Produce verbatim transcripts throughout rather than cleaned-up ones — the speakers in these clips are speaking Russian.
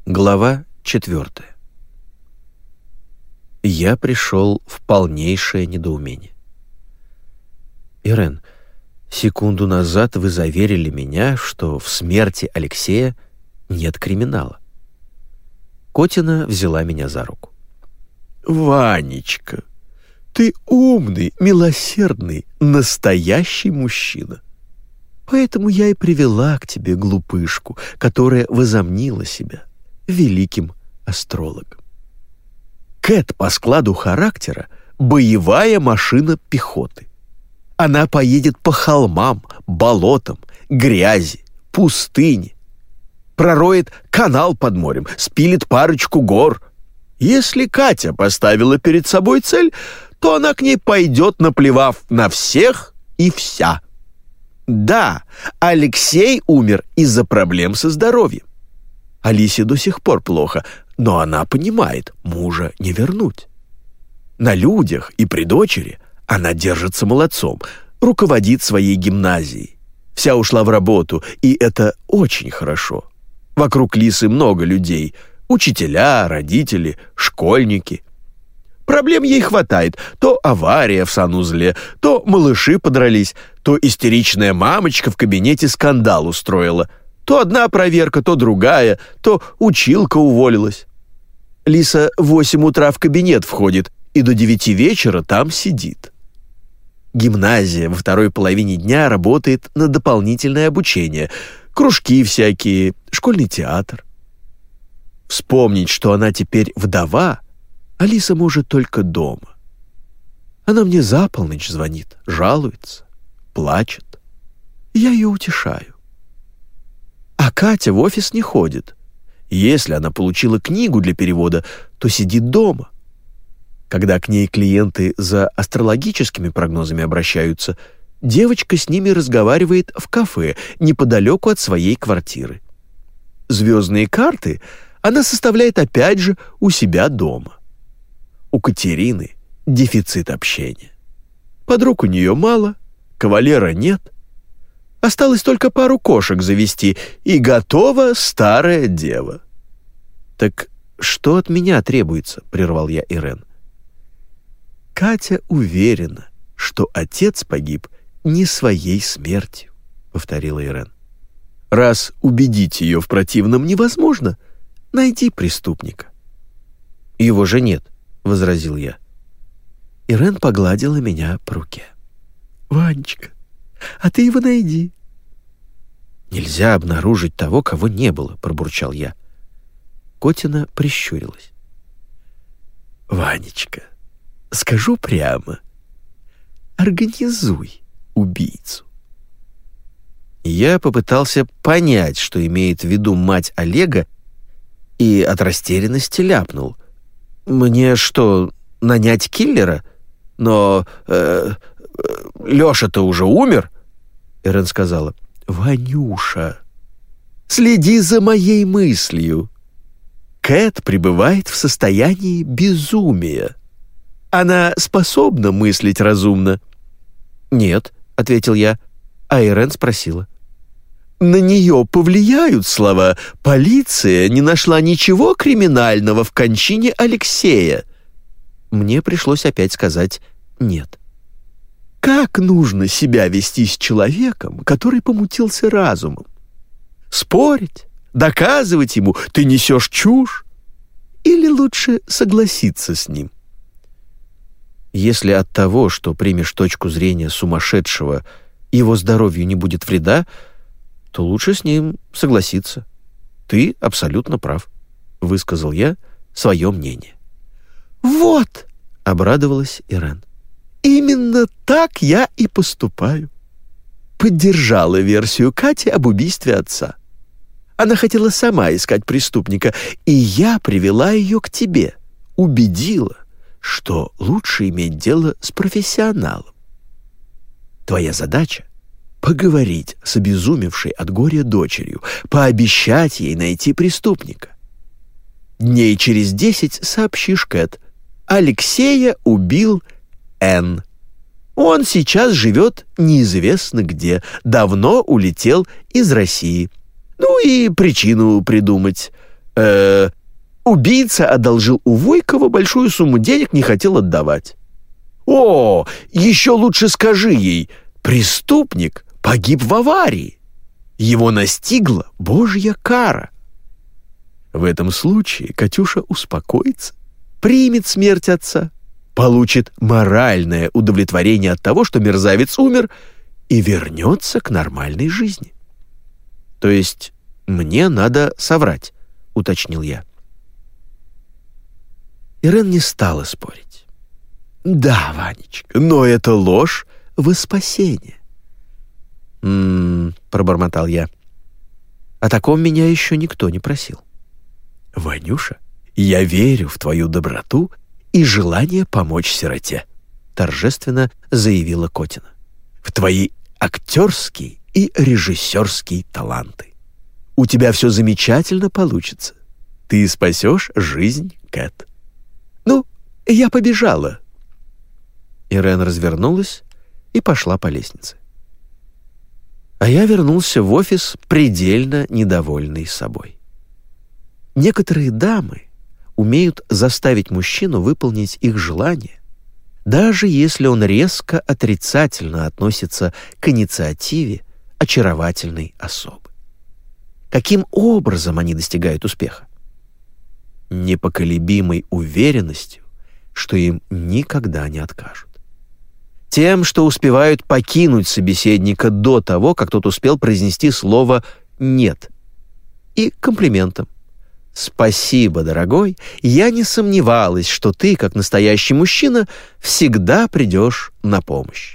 Глава четвертая. Я пришел в полнейшее недоумение. «Ирен, секунду назад вы заверили меня, что в смерти Алексея нет криминала». Котина взяла меня за руку. «Ванечка, ты умный, милосердный, настоящий мужчина. Поэтому я и привела к тебе глупышку, которая возомнила себя великим астрологом. Кэт по складу характера боевая машина пехоты. Она поедет по холмам, болотам, грязи, пустыне, пророет канал под морем, спилит парочку гор. Если Катя поставила перед собой цель, то она к ней пойдет, наплевав на всех и вся. Да, Алексей умер из-за проблем со здоровьем. Алисе до сих пор плохо, но она понимает, мужа не вернуть. На людях и при дочери она держится молодцом, руководит своей гимназией. Вся ушла в работу, и это очень хорошо. Вокруг Лисы много людей: учителя, родители, школьники. Проблем ей хватает: то авария в санузле, то малыши подрались, то истеричная мамочка в кабинете скандал устроила, то одна проверка, то другая, то училка уволилась. Лиса в восемь утра в кабинет входит и до девяти вечера там сидит. Гимназия во второй половине дня работает на дополнительное обучение, кружки всякие, школьный театр. Вспомнить, что она теперь вдова, Алиса может только дома. Она мне за полночь звонит, жалуется, плачет. Я ее утешаю. А Катя в офис не ходит. Если она получила книгу для перевода, то сидит дома. Когда к ней клиенты за астрологическими прогнозами обращаются, девочка с ними разговаривает в кафе неподалеку от своей квартиры. Звездные карты она составляет опять же у себя дома. У Катерины дефицит общения. Подруг у нее мало, кавалера нет. Осталось только пару кошек завести, и готова старая дева. «Так что от меня требуется?» — прервал я Ирен. «Катя уверена, что отец погиб не своей смертью», — повторила Ирен. «Раз убедить ее в противном невозможно, найди преступника». «Его же нет», — возразил я. Ирен погладила меня по руке. «Ванечка, а ты его найди». «Нельзя обнаружить того, кого не было», — пробурчал я. Котина прищурилась. «Ванечка, скажу прямо, организуй убийцу». Я попытался понять, что имеет в виду мать Олега, и от растерянности ляпнул: «Мне что, нанять киллера? Но э, э, Лёша-то уже умер?» Ирен сказала: «Ванюша, следи за моей мыслью. Кэт пребывает в состоянии безумия. Она способна мыслить разумно?» «Нет», — ответил я, а Ирен спросила: «На нее повлияют слова: полиция не нашла ничего криминального в кончине Алексея?» Мне пришлось опять сказать «нет». Как нужно себя вести с человеком, который помутился разумом? Спорить? Доказывать ему: ты несешь чушь? Или лучше согласиться с ним? Если от того, что примешь точку зрения сумасшедшего, его здоровью не будет вреда, то лучше с ним согласиться. Ты абсолютно прав, высказал я свое мнение. «Вот!» — обрадовалась Ирен. «Именно так я и поступаю». Поддержала версию Кати об убийстве отца. Она хотела сама искать преступника, и я привела ее к тебе, убедила, что лучше иметь дело с профессионалом. Твоя задача — поговорить с обезумевшей от горя дочерью, пообещать ей найти преступника. Дней через десять сообщишь Кэт: Алексея убил Н. Он сейчас живет неизвестно где, давно улетел из России. Ну и причину придумать. э убийца одолжил у Войкова большую сумму денег, не хотел отдавать. О, еще лучше скажи ей, преступник погиб в аварии. Его настигла Божья кара. В этом случае Катюша успокоится, примет смерть отца, получит моральное удовлетворение от того, что мерзавец умер, и вернется к нормальной жизни. То есть мне надо соврать, уточнил я. Ирен не стала спорить. «Да, Ванечка, но это ложь во спасение». «М-м-м», пробормотал я. «О таком меня еще никто не просил». «Ванюша, я верю в твою доброту и желание помочь сироте», торжественно заявила Котина. «В твои актерские и режиссерские таланты. У тебя все замечательно получится. Ты спасешь жизнь Кэт. Ну, я побежала». Ирен развернулась и пошла по лестнице. А я вернулся в офис предельно недовольный собой. Некоторые дамы умеют заставить мужчину выполнить их желание, даже если он резко отрицательно относится к инициативе очаровательной особы. Каким образом они достигают успеха? Непоколебимой уверенностью, что им никогда не откажут. Тем, что успевают покинуть собеседника до того, как тот успел произнести слово «нет». И комплиментом. «Спасибо, дорогой, я не сомневалась, что ты, как настоящий мужчина, всегда придешь на помощь».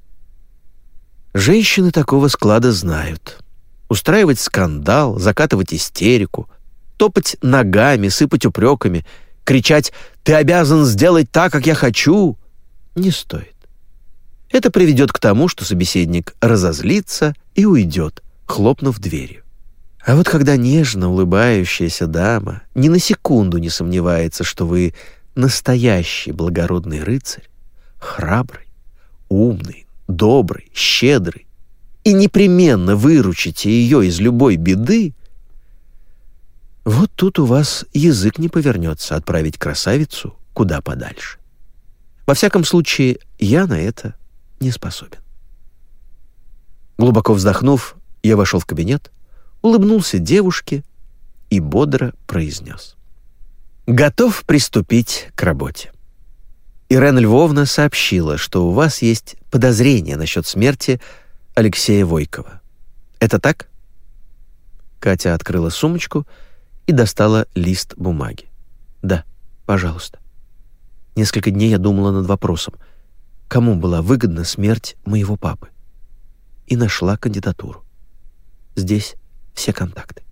Женщины такого склада знают. Устраивать скандал, закатывать истерику, топать ногами, сыпать упреками, кричать «ты обязан сделать так, как я хочу» не стоит. Это приведет к тому, что собеседник разозлится и уйдет, хлопнув дверью. А вот когда нежно улыбающаяся дама ни на секунду не сомневается, что вы настоящий благородный рыцарь, храбрый, умный, добрый, щедрый, и непременно выручите ее из любой беды, вот тут у вас язык не повернется отправить красавицу куда подальше. Во всяком случае, я на это не способен. Глубоко вздохнув, я вошел в кабинет, улыбнулся девушке и бодро произнес: «Готов приступить к работе. Ирен Львовна сообщила, что у вас есть подозрение насчет смерти Алексея Войкова. Это так?» Катя открыла сумочку и достала лист бумаги. «Да, пожалуйста». Несколько дней я думала над вопросом, кому была выгодна смерть моего папы, и нашла кандидатуру. Здесь все контакты.